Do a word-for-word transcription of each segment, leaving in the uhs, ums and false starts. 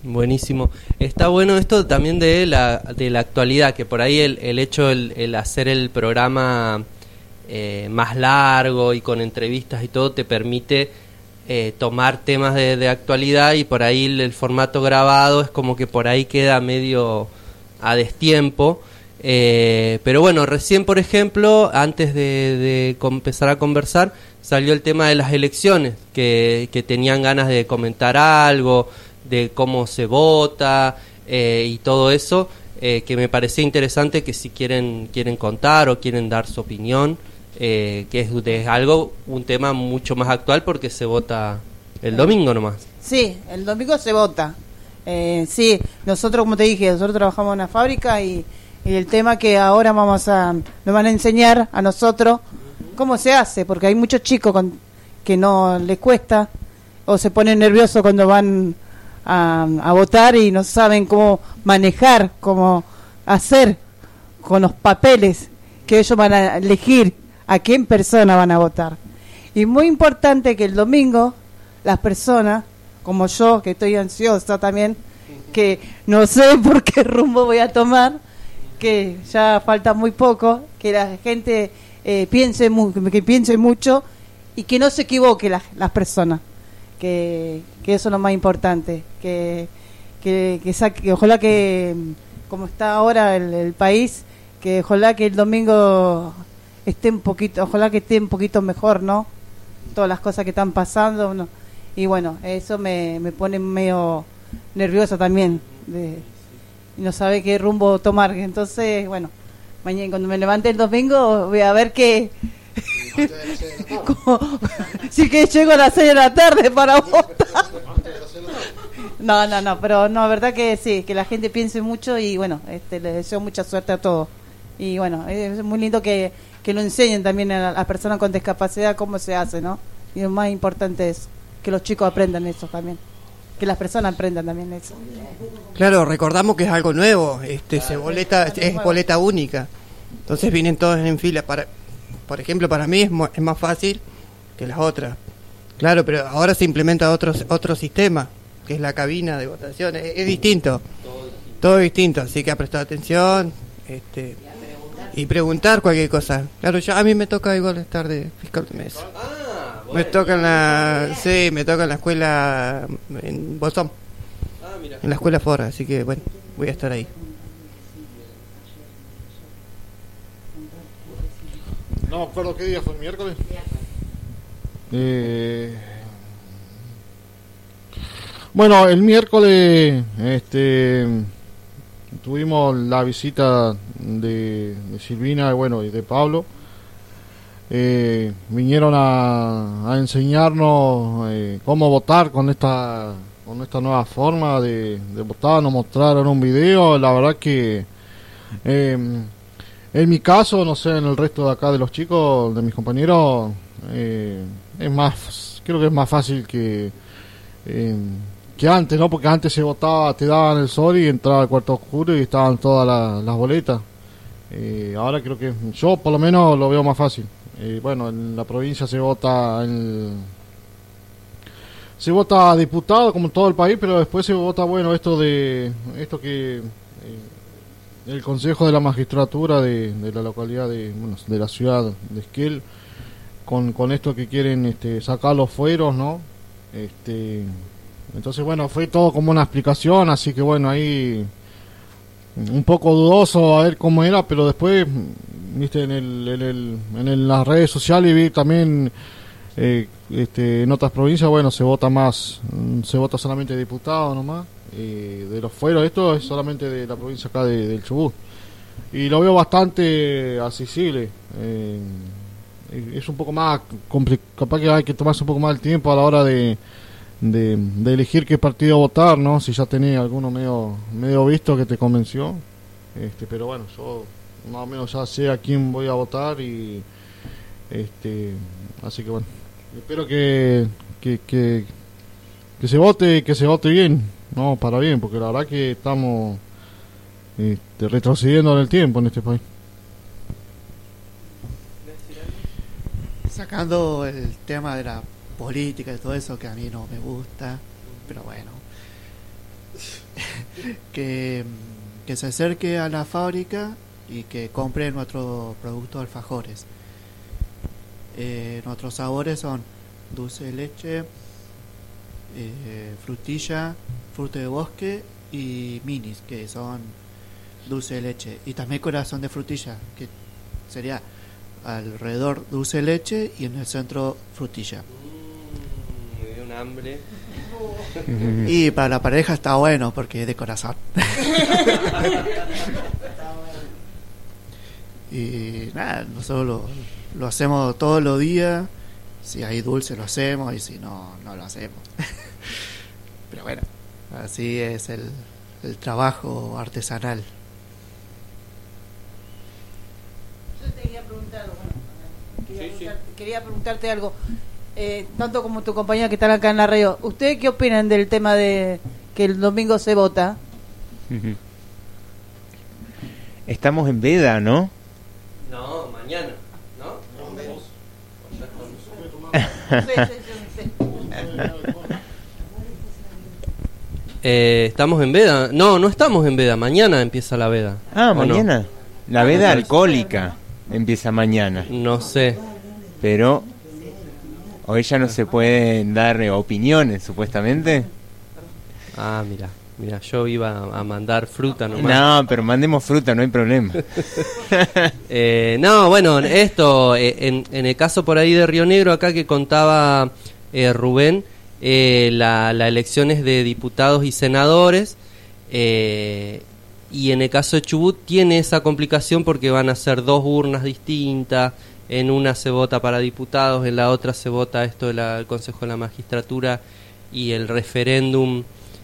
Buenísimo. Está bueno esto también de la, de la actualidad, que por ahí el, el hecho, el, el hacer el programa eh, más largo y con entrevistas y todo, te permite eh, tomar temas de, de actualidad, y por ahí el, el formato grabado es como que por ahí queda medio a destiempo. Eh, pero bueno, recién, por ejemplo, antes de, de empezar a conversar, salió el tema de las elecciones, que, que tenían ganas de comentar algo, de cómo se vota eh, y todo eso, eh, que me parecía interesante, que si quieren quieren contar o quieren dar su opinión, eh, que es, de algo, un tema mucho más actual porque se vota el domingo nomás. Sí, el domingo se vota. Eh, sí, nosotros, como te dije, nosotros trabajamos en una fábrica y, y el tema que ahora vamos a, nos van a enseñar a nosotros cómo se hace, porque hay muchos chicos con, que no les cuesta o se ponen nerviosos cuando van A, a votar y no saben cómo manejar, cómo hacer con los papeles que ellos van a elegir a quién persona van a votar. Y muy importante que el domingo las personas, como yo, que estoy ansiosa también, que no sé por qué rumbo voy a tomar, que ya falta muy poco, que la gente eh, piense, mu- que piense mucho y que no se equivoque las, las personas. Que, que eso es lo más importante, que que, que, saque, que ojalá que, como está ahora el, el país, que ojalá que el domingo esté un poquito, ojalá que esté un poquito mejor, ¿no? Todas las cosas que están pasando, ¿no? Y bueno, eso me, me pone medio nerviosa también, de no saber qué rumbo tomar. Entonces, bueno, mañana cuando me levante el domingo voy a ver qué... Como, sí, que llego a las seis de la tarde para votar. No, no, no, pero no, verdad que sí, que la gente piense mucho y bueno, este, les deseo mucha suerte a todos. Y bueno, es muy lindo que, que lo enseñen también a las personas con discapacidad cómo se hace, ¿no? Y lo más importante es que los chicos aprendan eso también, que las personas aprendan también eso. Claro, recordamos que es algo nuevo, este, se boleta, es boleta única, entonces vienen todos en fila. Para, por ejemplo, para mí es, mo- es más fácil que las otras, claro, pero ahora se implementa otro, otro sistema, que es la cabina de votación, es, es distinto, todo distinto, así que a prestar atención, este, y preguntar cualquier cosa. Claro, ya a mí me toca igual estar de fiscal de mesa. Me toca en la, sí, me toca en la escuela en Bolsón, en la escuela Fora, así que bueno, voy a estar ahí. No me acuerdo qué día fue, el miércoles. Eh, bueno, el miércoles este, tuvimos la visita de, de Silvina, bueno, y de Pablo. Eh, vinieron a, a enseñarnos eh, cómo votar con esta con esta nueva forma de, de votar. Nos mostraron un video, la verdad que eh, en mi caso, no sé, en el resto de acá de los chicos, de mis compañeros, eh, es más, creo que es más fácil que eh, que antes, ¿no? Porque antes se votaba, te daban el sol y entraba al cuarto oscuro y estaban todas la, las boletas. Eh, ahora creo que yo por lo menos lo veo más fácil. Eh, bueno, en la provincia se vota el, se vota diputado como en todo el país, pero después se vota, bueno, esto de esto que eh, el Consejo de la Magistratura de, de la localidad de, bueno, de la ciudad de Esquel, con, con esto que quieren este, sacar los fueros, ¿no? Este, entonces, bueno, fue todo como una explicación, así que bueno, ahí un poco dudoso a ver cómo era, pero después, viste, en el, en el, en el, las redes sociales vi también eh, este, en otras provincias, bueno, se vota más, se vota solamente diputado nomás, eh, de los fueros. Esto es solamente de la provincia acá de, del Chubut, y lo veo bastante accesible. Eh, es un poco más complicado, capaz que hay que tomarse un poco más el tiempo a la hora de De, de elegir qué partido votar, ¿no? Si ya tenés alguno medio medio visto que te convenció, este, pero bueno, yo más o menos ya sé a quién voy a votar y este, así que bueno, espero que que, que, que se vote, que se vote bien, no, para bien, porque la verdad que estamos este, retrocediendo en el tiempo en este país. Sacando el tema de la política y todo eso, que a mí no me gusta, pero bueno, que, que se acerque a la fábrica y que compre nuestro producto alfajores. Eh, nuestros sabores son dulce de leche, eh, frutilla, fruto de bosque y minis, que son dulce de leche, y también corazón de frutilla, que sería alrededor dulce de leche y en el centro frutilla. Mm, me dio un hambre. Y para la pareja está bueno porque es de corazón. Y nada, nosotros lo, lo hacemos todos los días. Si hay dulce lo hacemos y si no, no lo hacemos. Pero bueno, así es el, el trabajo artesanal. Yo te quería preguntar, bueno, quería, sí, preguntar, sí. quería preguntarte algo. Eh, tanto como tu compañera que están acá en la radio, ¿ustedes qué opinan del tema de que el domingo se vota? Estamos en veda, ¿no? No, mañana, ¿no? eh, ¿Estamos en veda? No, no estamos en veda, mañana empieza la veda. Ah, mañana. No? La veda alcohólica empieza mañana. No sé. Pero hoy ya no se pueden dar opiniones, supuestamente. Ah, mira, mira, yo iba a mandar fruta nomás. No, pero mandemos fruta, no hay problema. eh, no, bueno, esto, eh, en, en el caso por ahí de Río Negro, acá que contaba eh, Rubén, eh, la, la elección es de diputados y senadores, eh, y en el caso de Chubut tiene esa complicación porque van a ser dos urnas distintas. En una se vota para diputados, en la otra se vota esto del Consejo de la Magistratura y el referéndum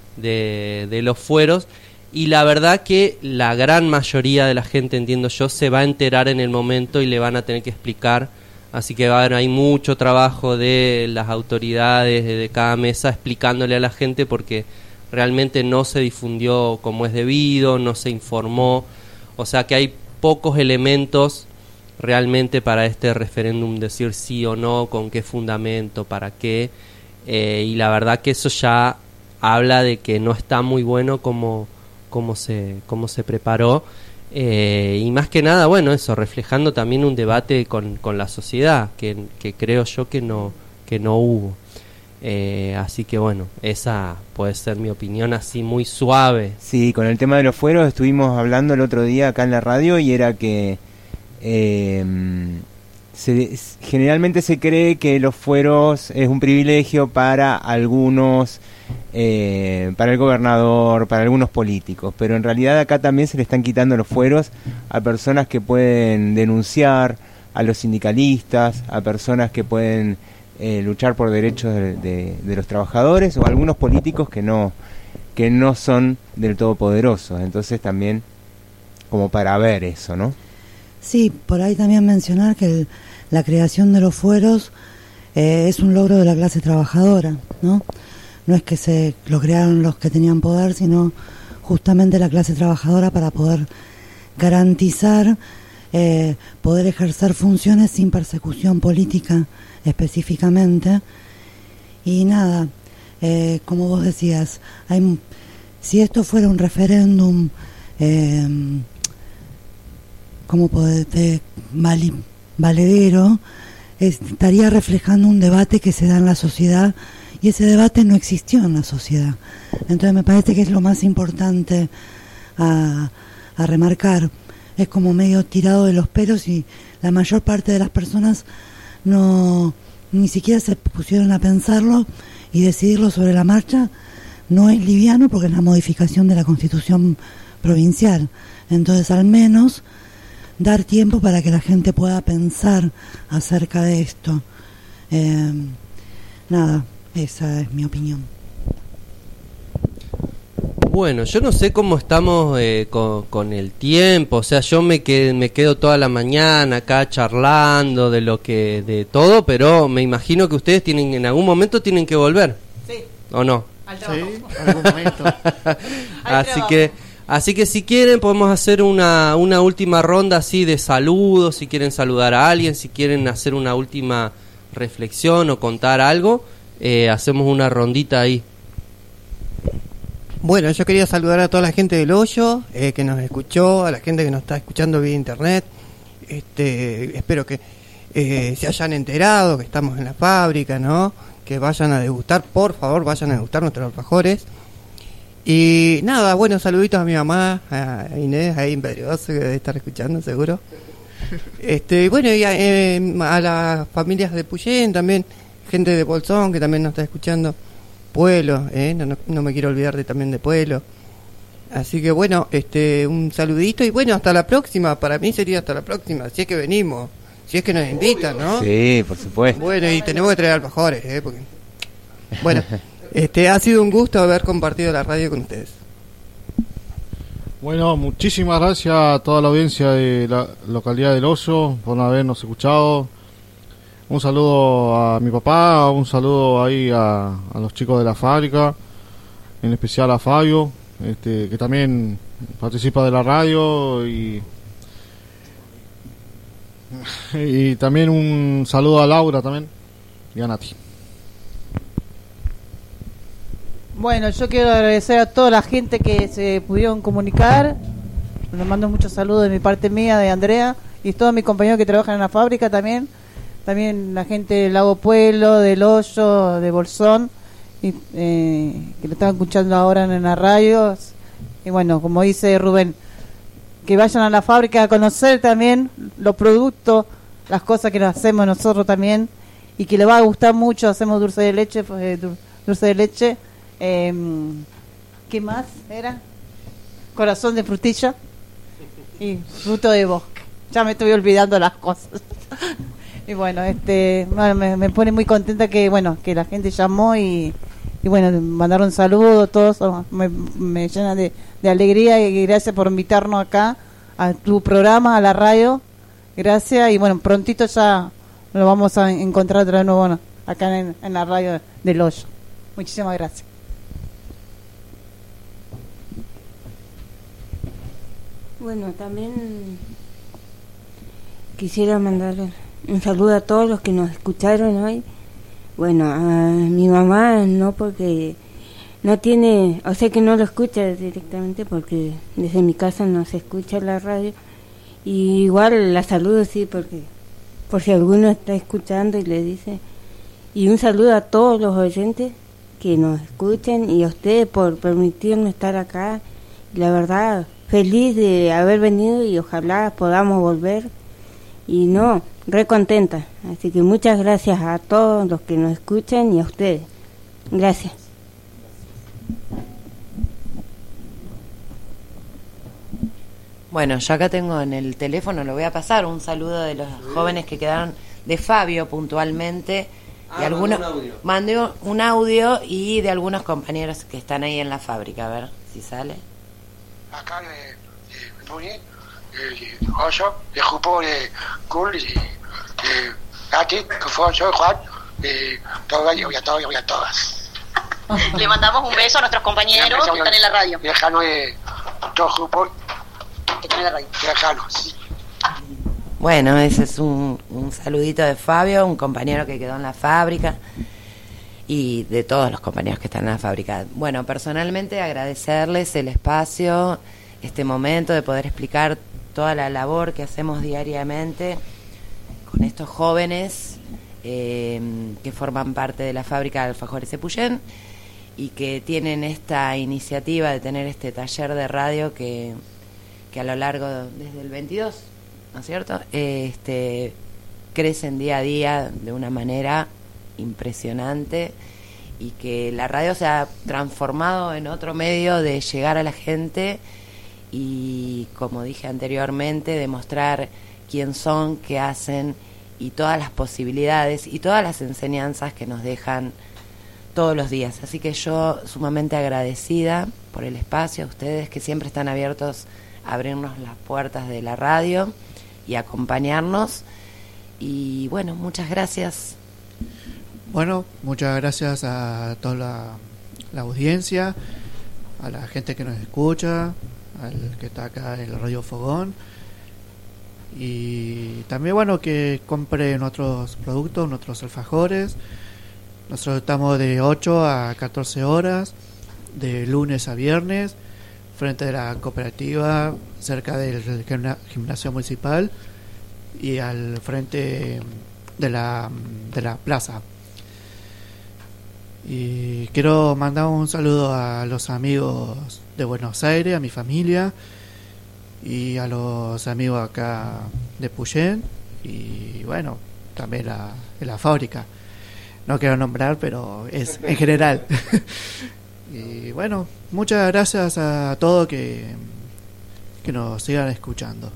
de, de los fueros, y la verdad que la gran mayoría de la gente, entiendo yo, se va a enterar en el momento y le van a tener que explicar, así que va a haber hay mucho trabajo de las autoridades de, de cada mesa explicándole a la gente porque realmente no se difundió como es debido, no se informó, o sea que hay pocos elementos realmente para este referéndum, decir sí o no, con qué fundamento, para qué, eh, y la verdad que eso ya habla de que no está muy bueno como, como, se, como se preparó, eh, y más que nada, bueno, eso, reflejando también un debate con, con la sociedad, que, que creo yo que no, que no hubo. Eh, así que bueno, esa puede ser mi opinión así muy suave. Sí, con el tema de los fueros estuvimos hablando el otro día acá en la radio y era que Eh, se, generalmente se cree que los fueros es un privilegio para algunos, eh, para el gobernador, para algunos políticos, pero en realidad acá también se le están quitando los fueros a personas que pueden denunciar, a los sindicalistas, a personas que pueden eh, luchar por derechos de, de, de los trabajadores, o a algunos políticos que no, que no son del todo poderosos. Entonces también como para ver eso, ¿no? Sí, por ahí también mencionar que el, la creación de los fueros eh, es un logro de la clase trabajadora, ¿no? No es que se lo crearon los que tenían poder, sino justamente la clase trabajadora para poder garantizar, eh, poder ejercer funciones sin persecución política específicamente. Y nada, eh, como vos decías, hay, si esto fuera un referéndum eh, como de valedero, estaría reflejando un debate que se da en la sociedad, y ese debate no existió en la sociedad. Entonces me parece que es lo más importante a, a remarcar. Es como medio tirado de los pelos y la mayor parte de las personas no ni siquiera se pusieron a pensarlo, y decidirlo sobre la marcha no es liviano porque es la modificación de la Constitución provincial. Entonces al menos dar tiempo para que la gente pueda pensar acerca de esto. Eh, nada, esa es mi opinión. Bueno, yo no sé cómo estamos eh, con, con el tiempo, o sea, yo me quedo, me quedo toda la mañana acá charlando de lo que, de todo, pero me imagino que ustedes tienen, en algún momento tienen que volver. Sí. ¿O no? Al trabajo. Sí, en algún momento. Así trabajo. que, así que si quieren podemos hacer una, una última ronda así de saludos, si quieren saludar a alguien, si quieren hacer una última reflexión o contar algo, eh, hacemos una rondita ahí. Bueno, yo quería saludar a toda la gente del Hoyo eh, que nos escuchó, a la gente que nos está escuchando vía internet. Este, espero que eh, se hayan enterado que estamos en la fábrica, ¿no? Que vayan a degustar, por favor, vayan a degustar nuestros alfajores. Y nada, bueno, saluditos a mi mamá, a Inés, ahí en Pedregoso, que debe estar escuchando seguro. Este, bueno, y a, eh, a las familias de Puyén también, gente de Bolsón que también nos está escuchando. Pueblo, eh, no, no, no me quiero olvidar de, también de Pueblo. Así que bueno, este, un saludito y bueno, hasta la próxima. Para mí sería hasta la próxima, si es que venimos, si es que nos invitan, ¿no? Sí, por supuesto. Bueno, y tenemos que traer alfajores, eh, porque... Bueno, este, ha sido un gusto haber compartido la radio con ustedes. Bueno, muchísimas gracias a toda la audiencia de la localidad del Hoyo por habernos escuchado. Un saludo a mi papá, un saludo ahí a, a los chicos de la fábrica, en especial a Fabio, este, que también participa de la radio, y, y también un saludo a Laura también y a Nati. Bueno, yo quiero agradecer a toda la gente que se pudieron comunicar. Les mando muchos saludos de mi parte mía, de Andrea, y todos mis compañeros que trabajan en la fábrica también. También la gente del Lago Pueblo, del Hoyo, de Bolsón, y, eh, que lo están escuchando ahora en las radios. Y bueno, como dice Rubén, que vayan a la fábrica a conocer también los productos, las cosas que hacemos nosotros también, y que les va a gustar mucho. Hacemos dulce de leche, eh, dulce de leche. Eh, ¿Qué más era? Corazón de frutilla y fruto de bosque. Ya me estoy olvidando las cosas. Y bueno, este, bueno, me, me pone muy contenta que bueno que la gente llamó y, y bueno, mandaron saludos, todos me, me llena de, de alegría, y gracias por invitarnos acá a tu programa, a la radio. Gracias, y bueno, prontito ya lo vamos a encontrar otra vez, bueno, acá en, en la radio del Hoyo. Muchísimas gracias. Bueno, también quisiera mandar un saludo a todos los que nos escucharon hoy. Bueno, a mi mamá no, porque no tiene, o sea que no lo escucha directamente, porque desde mi casa no se escucha la radio. Y igual la saludo, sí, porque por si alguno está escuchando y le dice. Y un saludo a todos los oyentes que nos escuchen, y a ustedes por permitirnos estar acá. La verdad, feliz de haber venido, y ojalá podamos volver. Y no, re contenta. Así que muchas gracias a todos los que nos escuchan y a ustedes. Gracias. Bueno, yo acá tengo en el teléfono, lo voy a pasar, un saludo de los jóvenes que quedaron, de Fabio puntualmente, y ah, algunos, mandó un audio. mandé un audio y de algunos compañeros que están ahí en la fábrica, a ver si sale. Acá de, de Núñez, de Hoyo, de Jupo, de Cool, de, de Nati, que fue yo, Juan, de todas y a todos y a todas. Le mandamos un beso a nuestros compañeros que están en la radio. De Jano, de todo Jupo, que están en la radio. de Jano, sí. Bueno, ese es un, un saludito de Fabio, un compañero que quedó en la fábrica, y de todos los compañeros que están en la fábrica. Bueno, personalmente agradecerles el espacio, este momento de poder explicar toda la labor que hacemos diariamente con estos jóvenes eh, que forman parte de la fábrica de alfajores Epuyén, y que tienen esta iniciativa de tener este taller de radio que, que a lo largo, desde el veintidós, ¿no es cierto?, este, crecen día a día de una manera impresionante, y que la radio se ha transformado en otro medio de llegar a la gente y, como dije anteriormente, demostrar quién son, qué hacen, y todas las posibilidades y todas las enseñanzas que nos dejan todos los días. Así que yo sumamente agradecida por el espacio, a ustedes que siempre están abiertos a abrirnos las puertas de la radio y acompañarnos. Y bueno, muchas gracias. Bueno, muchas gracias a toda la, la audiencia, a la gente que nos escucha, al que está acá en el Radio Fogón, y también, bueno, que compre nuestros productos, nuestros alfajores. Nosotros estamos de ocho a catorce horas, de lunes a viernes, frente de la cooperativa, cerca del gimna- gimnasio municipal y al frente de la, de la plaza. Y quiero mandar un saludo a los amigos de Buenos Aires, a mi familia y a los amigos acá de Puyén y bueno, también la, en la fábrica. No quiero nombrar, pero es en general. Y bueno, muchas gracias a todos que, que nos sigan escuchando.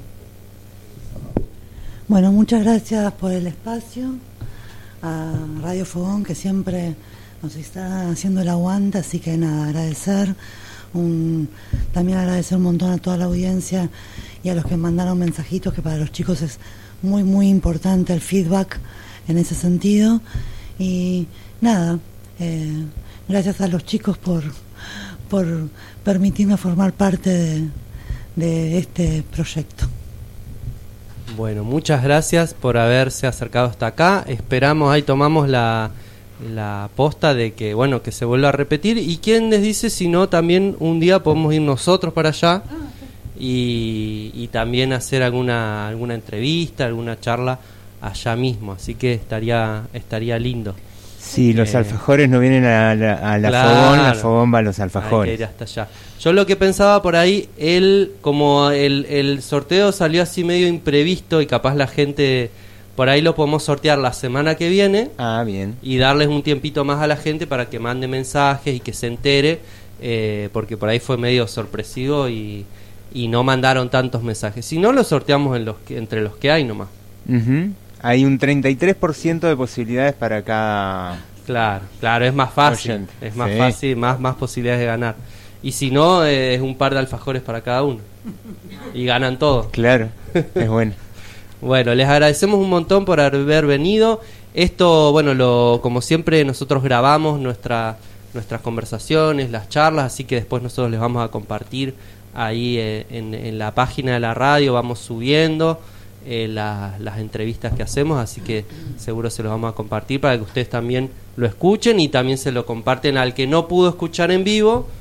Bueno, muchas gracias por el espacio, a Radio Fogón que siempre nos está haciendo el aguante, así que nada, agradecer, un, también agradecer un montón a toda la audiencia y a los que mandaron mensajitos, que para los chicos es muy muy importante el feedback en ese sentido. Y nada, eh, gracias a los chicos por, por permitirme formar parte de, de este proyecto. Bueno, muchas gracias por haberse acercado hasta acá. Esperamos, ahí tomamos la, la posta de que, bueno, que se vuelva a repetir. Y quién les dice si no, también un día podemos ir nosotros para allá y, y también hacer alguna, alguna entrevista, alguna charla allá mismo. Así que estaría, estaría lindo. Sí, los eh, alfajores no vienen a la, a la claro, Fogón, la Fogón va a los alfajores. Hay que ir hasta allá. Yo lo que pensaba por ahí, él, como el, el sorteo salió así medio imprevisto y capaz la gente, por ahí lo podemos sortear la semana que viene. Ah, bien. Y darles un tiempito más a la gente para que mande mensajes y que se entere, eh, porque por ahí fue medio sorpresivo y, y no mandaron tantos mensajes. Si no, lo sorteamos en los que, entre los que hay nomás. Uh-huh. Hay un treinta y tres por ciento de posibilidades para cada... Claro, claro, es más fácil. Oyente. Es más sí. fácil, más, más posibilidades de ganar. Y si no, eh, es un par de alfajores para cada uno. Y ganan todos. Claro, es bueno. Bueno, les agradecemos un montón por haber venido. Esto, bueno, lo como siempre nosotros grabamos nuestra, nuestras conversaciones, las charlas, así que después nosotros les vamos a compartir ahí eh, en, en la página de la radio, vamos subiendo eh, la, las entrevistas que hacemos, así que seguro se los vamos a compartir para que ustedes también lo escuchen y también se lo comparten al que no pudo escuchar en vivo.